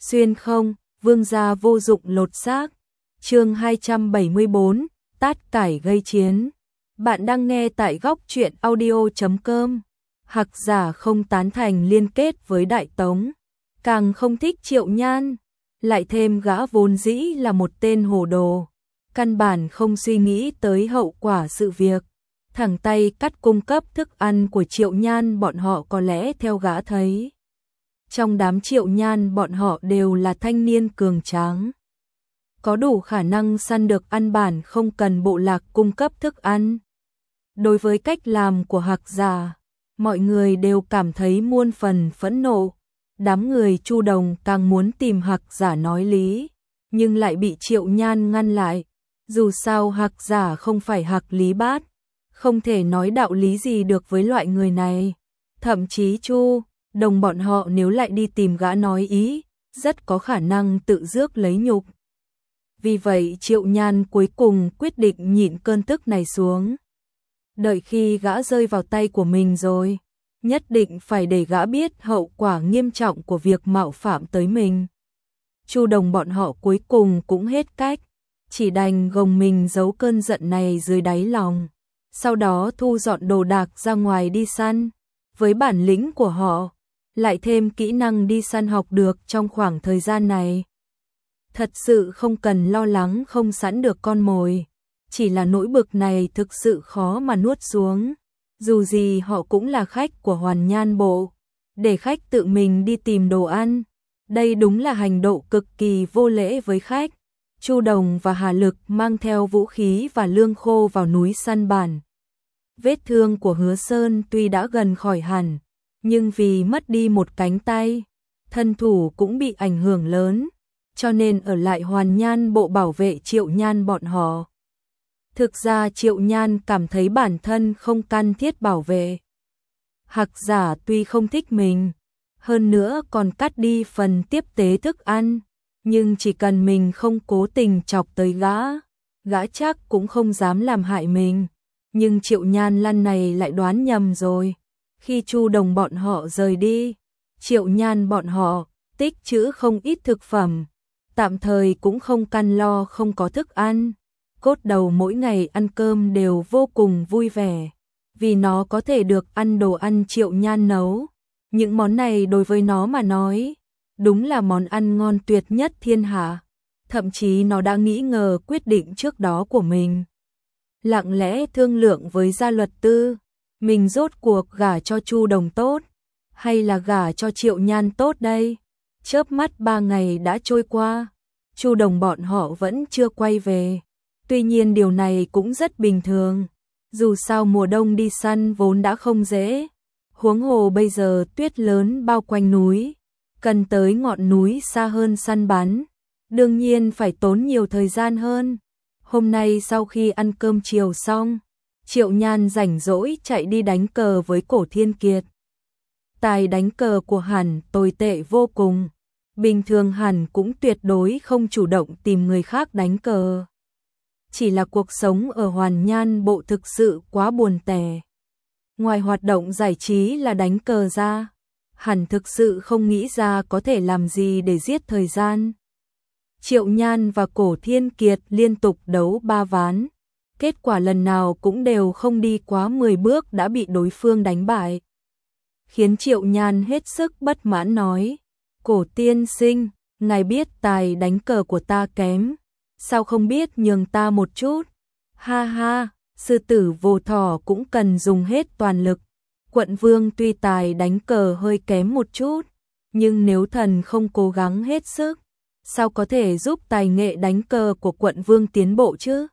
Xuyên không, vương gia vô dụng lột xác. Chương 274, tát cải gây chiến. Bạn đang nghe tại góc truyện audio.com. Hạc giả không tán thành liên kết với Đại Tống, càng không thích Triệu Nhan, lại thêm gã vốn dĩ là một tên hồ đồ, căn bản không suy nghĩ tới hậu quả sự việc, thẳng tay cắt cung cấp thức ăn của Triệu Nhan. Bọn họ có lẽ theo gã thấy trong đám Triệu Nhan bọn họ đều là thanh niên cường tráng, có đủ khả năng săn được ăn bản không cần bộ lạc cung cấp thức ăn. Đối với cách làm của Hạc giả, mọi người đều cảm thấy muôn phần phẫn nộ. Đám người Chu Đồng càng muốn tìm Hạc giả nói lý, nhưng lại bị Triệu Nhan ngăn lại. Dù sao Hạc giả không phải Hạc Lý Bát, không thể nói đạo lý gì được với loại người này. Thậm chí Chu Đồng bọn họ nếu lại đi tìm gã nói ý, rất có khả năng tự rước lấy nhục. Vì vậy Triệu Nhan cuối cùng quyết định nhịn cơn tức này xuống. Đợi khi gã rơi vào tay của mình rồi, nhất định phải để gã biết hậu quả nghiêm trọng của việc mạo phạm tới mình. Chu Đồng bọn họ cuối cùng cũng hết cách, chỉ đành gồng mình giấu cơn giận này dưới đáy lòng, sau đó thu dọn đồ đạc ra ngoài đi săn. Với bản lĩnh của họ, lại thêm kỹ năng đi săn học được trong khoảng thời gian này, thật sự không cần lo lắng không sẵn được con mồi. Chỉ là nỗi bực này thực sự khó mà nuốt xuống. Dù gì họ cũng là khách của Hoàn Nhan Bộ, để khách tự mình đi tìm đồ ăn, đây đúng là hành động cực kỳ vô lễ với khách. Chu Đồng và Hà Lực mang theo vũ khí và lương khô vào núi săn bản. Vết thương của Hứa Sơn tuy đã gần khỏi hẳn, nhưng vì mất đi một cánh tay, thân thủ cũng bị ảnh hưởng lớn, cho nên ở lại Hoàn Nhan Bộ bảo vệ Triệu Nhan bọn họ. Thực ra Triệu Nhan cảm thấy bản thân không cần thiết bảo vệ. Hạc giả tuy không thích mình, hơn nữa còn cắt đi phần tiếp tế thức ăn, nhưng chỉ cần mình không cố tình chọc tới gã chắc cũng không dám làm hại mình. Nhưng Triệu Nhan lần này lại đoán nhầm rồi. Khi Chu Đồng bọn họ rời đi, Triệu Nhan bọn họ tích trữ không ít thực phẩm, tạm thời cũng không căn lo không có thức ăn. Cốt Đầu mỗi ngày ăn cơm đều vô cùng vui vẻ, vì nó có thể được ăn đồ ăn Triệu Nhan nấu. Những món này đối với nó mà nói, đúng là món ăn ngon tuyệt nhất thiên hạ. Thậm chí nó đã nghĩ ngờ quyết định trước đó của mình. Lặng lẽ thương lượng với Gia Luật Tư, mình rốt cuộc gả cho Chu Đồng tốt, hay là gả cho Triệu Nhan tốt đây? Chớp mắt 3 ngày đã trôi qua, Chu Đồng bọn họ vẫn chưa quay về. Tuy nhiên điều này cũng rất bình thường, dù sao mùa đông đi săn vốn đã không dễ, huống hồ bây giờ tuyết lớn bao quanh núi, cần tới ngọn núi xa hơn săn bắn, đương nhiên phải tốn nhiều thời gian hơn. Hôm nay sau khi ăn cơm chiều xong, Triệu Nhan rảnh rỗi chạy đi đánh cờ với Cổ Thiên Kiệt. Tài đánh cờ của hắn tồi tệ vô cùng, bình thường hắn cũng tuyệt đối không chủ động tìm người khác đánh cờ. Chỉ là cuộc sống ở Hoàn Nhan Bộ thực sự quá buồn tẻ. Ngoài hoạt động giải trí là đánh cờ ra, hắn thực sự không nghĩ ra có thể làm gì để giết thời gian. Triệu Nhan và Cổ Thiên Kiệt liên tục đấu 3 ván, kết quả lần nào cũng đều không đi quá 10 bước đã bị đối phương đánh bại. Khiến Triệu Nhan hết sức bất mãn nói, Cổ tiên sinh, ngài biết tài đánh cờ của ta kém, sao không biết nhường ta một chút? Ha ha, sư tử vô thỏ cũng cần dùng hết toàn lực. Quận vương tuy tài đánh cờ hơi kém một chút, nhưng nếu thần không cố gắng hết sức, sao có thể giúp tài nghệ đánh cờ của quận vương tiến bộ chứ?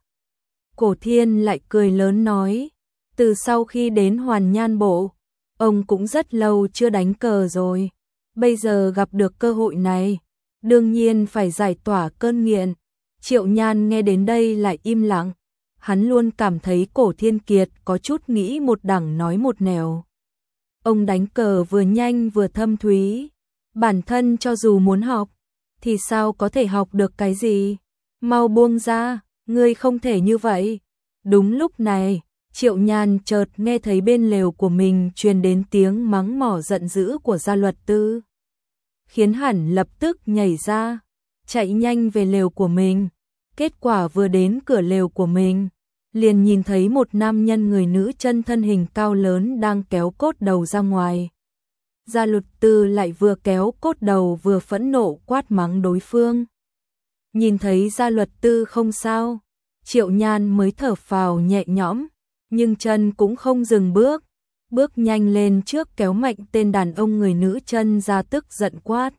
Cổ Thiên lại cười lớn nói, từ sau khi đến Hoàn Nhan Bộ, ông cũng rất lâu chưa đánh cờ rồi, bây giờ gặp được cơ hội này, đương nhiên phải giải tỏa cơn nghiện. Triệu Nhan nghe đến đây lại im lặng, hắn luôn cảm thấy Cổ Thiên Kiệt có chút nghĩ một đằng nói một nẻo. Ông đánh cờ vừa nhanh vừa thâm thúy, bản thân cho dù muốn học, thì sao có thể học được cái gì? Mau buông ra, ngươi không thể như vậy. Đúng lúc này, Triệu Nhan chợt nghe thấy bên lều của mình truyền đến tiếng mắng mỏ giận dữ của Gia Luật Tư. khiến hắn lập tức nhảy ra, chạy nhanh về lều của mình. Kết quả vừa đến cửa lều của mình, liền nhìn thấy một nam nhân người nữ chân thân hình cao lớn đang kéo cốt đầu ra ngoài. Gia Luật Tư lại vừa kéo cốt đầu vừa phẫn nộ quát mắng đối phương. Nhìn thấy Gia Luật Tư không sao, Triệu Nhan mới thở phào nhẹ nhõm, nhưng chân cũng không dừng bước, bước nhanh lên trước kéo mạnh tên đàn ông người nữ chân ra tức giận quát.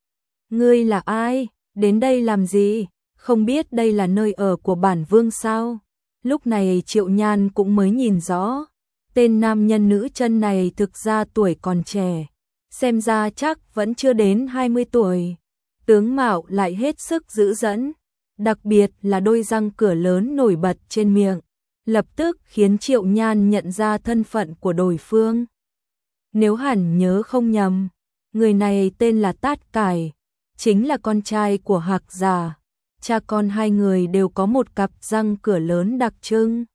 Ngươi là ai? Đến đây làm gì? Không biết đây là nơi ở của bản vương sao? Lúc này Triệu Nhan cũng mới nhìn rõ, tên nam nhân nữ chân này thực ra tuổi còn trẻ, xem ra chắc vẫn chưa đến 20 tuổi. Tướng mạo lại hết sức dữ dẫn, đặc biệt là đôi răng cửa lớn nổi bật trên miệng, lập tức khiến Triệu Nhan nhận ra thân phận của đối phương. Nếu hẳn nhớ không nhầm, người này tên là Tát Cải, chính là con trai của Hạc Giả. Cha con hai người đều có một cặp răng cửa lớn đặc trưng.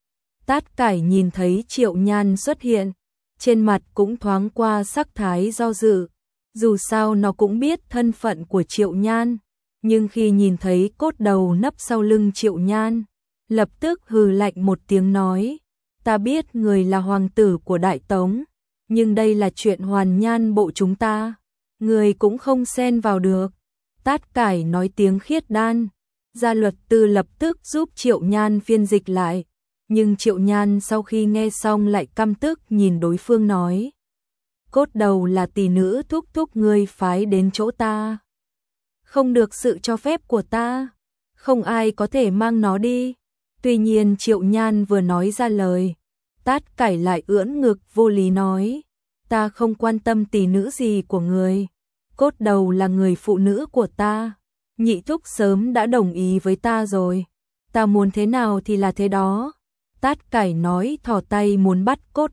Tát Cải nhìn thấy Triệu Nhan xuất hiện, trên mặt cũng thoáng qua sắc thái do dự. Dù sao nó cũng biết thân phận của Triệu Nhan, nhưng khi nhìn thấy cốt đầu nấp sau lưng Triệu Nhan, lập tức hừ lạnh một tiếng nói, ta biết người là hoàng tử của Đại Tống, nhưng đây là chuyện Hoàn Nhan bộ chúng ta, người cũng không xen vào được. Tát Cải nói tiếng khiết đan, Gia Luật Tư lập tức giúp Triệu Nhan phiên dịch lại, nhưng Triệu Nhan sau khi nghe xong lại căm tức nhìn đối phương nói. Cốt đầu là tỷ nữ thúc thúc ngươi phái đến chỗ ta. Không được sự cho phép của ta, không ai có thể mang nó đi. Tuy nhiên Triệu Nhan vừa nói ra lời, Tát Cải lại ưỡn ngực vô lý nói, ta không quan tâm tỷ nữ gì của người, cốt đầu là người phụ nữ của ta, nhị thúc sớm đã đồng ý với ta rồi, ta muốn thế nào thì là thế đó. Tát Cải nói thò tay muốn bắt cốt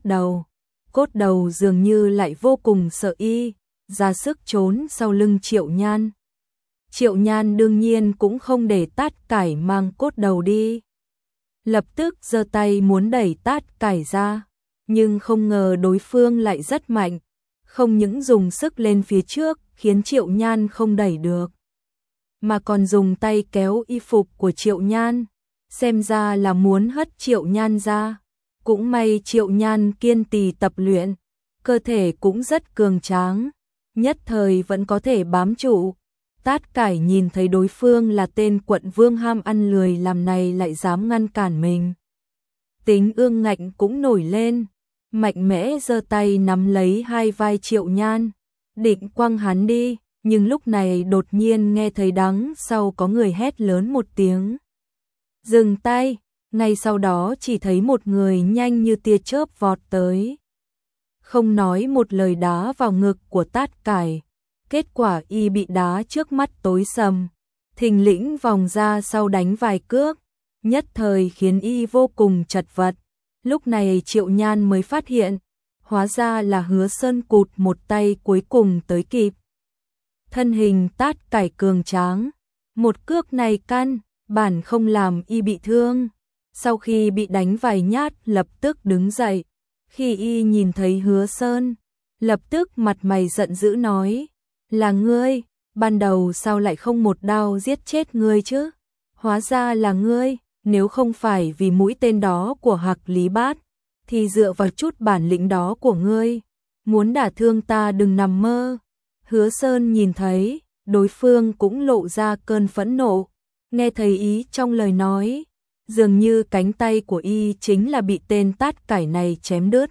đầu dường như lại vô cùng sợ y, ra sức trốn sau lưng Triệu Nhan. Triệu Nhan đương nhiên cũng không để Tát Cải mang cốt đầu đi, lập tức giơ tay muốn đẩy Tát Cải ra, nhưng không ngờ đối phương lại rất mạnh, không những dùng sức lên phía trước khiến Triệu Nhan không đẩy được, mà còn dùng tay kéo y phục của Triệu Nhan, xem ra là muốn hất Triệu Nhan ra. Cũng may Triệu Nhan kiên trì tập luyện, cơ thể cũng rất cường tráng, nhất thời vẫn có thể bám trụ. Tát Cải nhìn thấy đối phương là tên quận vương ham ăn lười làm này lại dám ngăn cản mình, tính ương ngạnh cũng nổi lên, mạnh mẽ giơ tay nắm lấy hai vai Triệu Nhan, định quăng hắn đi, nhưng lúc này đột nhiên nghe thấy đằng sau có người hét lớn một tiếng. Dừng tay! Ngay sau đó chỉ thấy một người nhanh như tia chớp vọt tới, không nói một lời đá vào ngực của Tát Cải. Kết quả y bị đá trước mắt tối sầm, thình lĩnh vòng ra sau đánh vài cước, nhất thời khiến y vô cùng chật vật. Lúc này Triệu Nhan mới phát hiện, hóa ra là Hứa Sơn cụt một tay cuối cùng tới kịp. Thân hình Tát Cải cường tráng, một cước này căn bản không làm y bị thương. Sau khi bị đánh vài nhát lập tức đứng dậy, khi y nhìn thấy Hứa Sơn, lập tức mặt mày giận dữ nói, là ngươi, ban đầu sao lại không một đao giết chết ngươi chứ? Hóa ra là ngươi, nếu không phải vì mũi tên đó của Hạc Lý Bát, thì dựa vào chút bản lĩnh đó của ngươi, muốn đả thương ta đừng nằm mơ. Hứa Sơn nhìn thấy, đối phương cũng lộ ra cơn phẫn nộ, nghe thấy ý trong lời nói, dường như cánh tay của y chính là bị tên Tát Cải này chém đứt.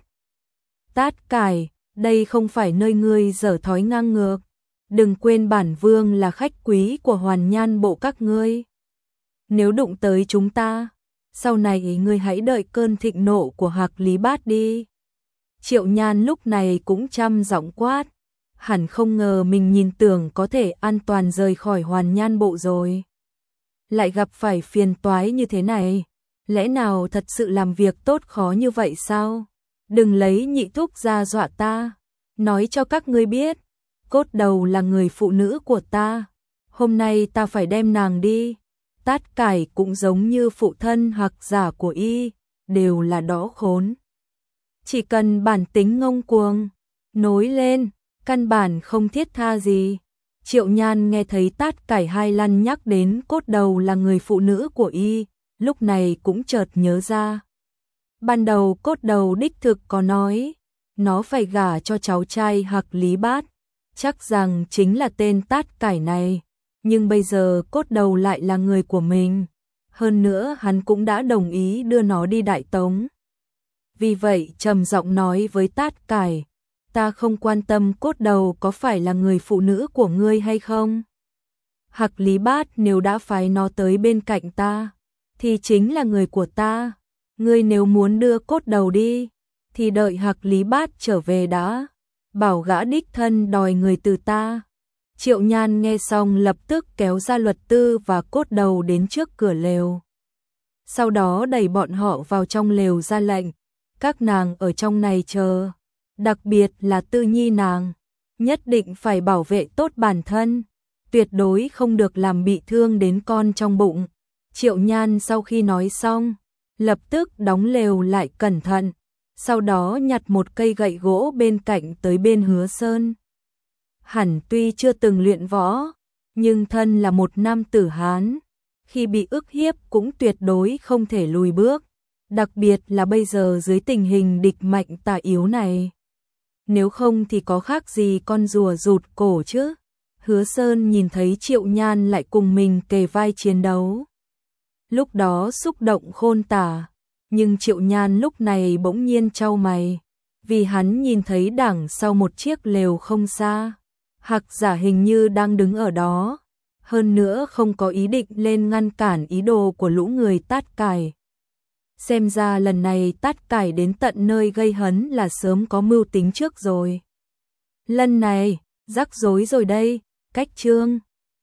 Tát Cải, đây không phải nơi ngươi dở thói ngang ngược, đừng quên bản vương là khách quý của Hoàn Nhan bộ các ngươi. Nếu đụng tới chúng ta, sau này ngươi hãy đợi cơn thịnh nộ của Hạc Lý Bát đi. Triệu Nhan lúc này cũng trầm giọng quát, hẳn không ngờ mình nhìn tưởng có thể an toàn rời khỏi Hoàn Nhan bộ rồi, lại gặp phải phiền toái như thế này, lẽ nào thật sự làm việc tốt khó như vậy sao? Đừng lấy nhị thúc ra dọa ta, nói cho các ngươi biết, cốt đầu là người phụ nữ của ta, hôm nay ta phải đem nàng đi. Tát Cải cũng giống như phụ thân Hạc Giả của y, đều là đó khốn. Chỉ cần bản tính ngông cuồng, nối lên, căn bản không thiết tha gì. Triệu Nhan nghe thấy Tát Cải hai lần nhắc đến cốt đầu là người phụ nữ của y, lúc này cũng chợt nhớ ra. Ban đầu cốt đầu đích thực có nói, nó phải gả cho cháu trai Hạc Lý Bát, chắc rằng chính là tên Tát Cải này, nhưng bây giờ cốt đầu lại là người của mình, hơn nữa hắn cũng đã đồng ý đưa nó đi Đại Tống. Vì vậy trầm giọng nói với Tát Cải, ta không quan tâm cốt đầu có phải là người phụ nữ của ngươi hay không. Hạc Lý Bát nếu đã phái nó tới bên cạnh ta, thì chính là người của ta. Ngươi nếu muốn đưa cốt đầu đi, thì đợi Hạc Lý Bát trở về đã, bảo gã đích thân đòi người từ ta. Triệu Nhan nghe xong lập tức kéo ra Luật Tư và cốt đầu đến trước cửa lều. Sau đó đẩy bọn họ vào trong lều ra lệnh, các nàng ở trong này chờ, đặc biệt là Tư Nhi nàng, nhất định phải bảo vệ tốt bản thân, tuyệt đối không được làm bị thương đến con trong bụng. Triệu Nhan sau khi nói xong, lập tức đóng lều lại cẩn thận, sau đó nhặt một cây gậy gỗ bên cạnh tới bên Hứa Sơn. Hẳn tuy chưa từng luyện võ, nhưng thân là một nam tử Hán, khi bị ức hiếp cũng tuyệt đối không thể lùi bước, đặc biệt là bây giờ dưới tình hình địch mạnh tà yếu này. Nếu không thì có khác gì con rùa rụt cổ chứ. Hứa Sơn nhìn thấy Triệu Nhan lại cùng mình kề vai chiến đấu, lúc đó xúc động khôn tả, nhưng Triệu Nhan lúc này bỗng nhiên chau mày, vì hắn nhìn thấy đằng sau một chiếc lều không xa, Hạc Giả hình như đang đứng ở đó, hơn nữa không có ý định lên ngăn cản ý đồ của lũ người Tát Cải. Xem ra lần này Tát Cải đến tận nơi gây hấn là sớm có mưu tính trước rồi. Lần này, rắc rối rồi đây, cách chương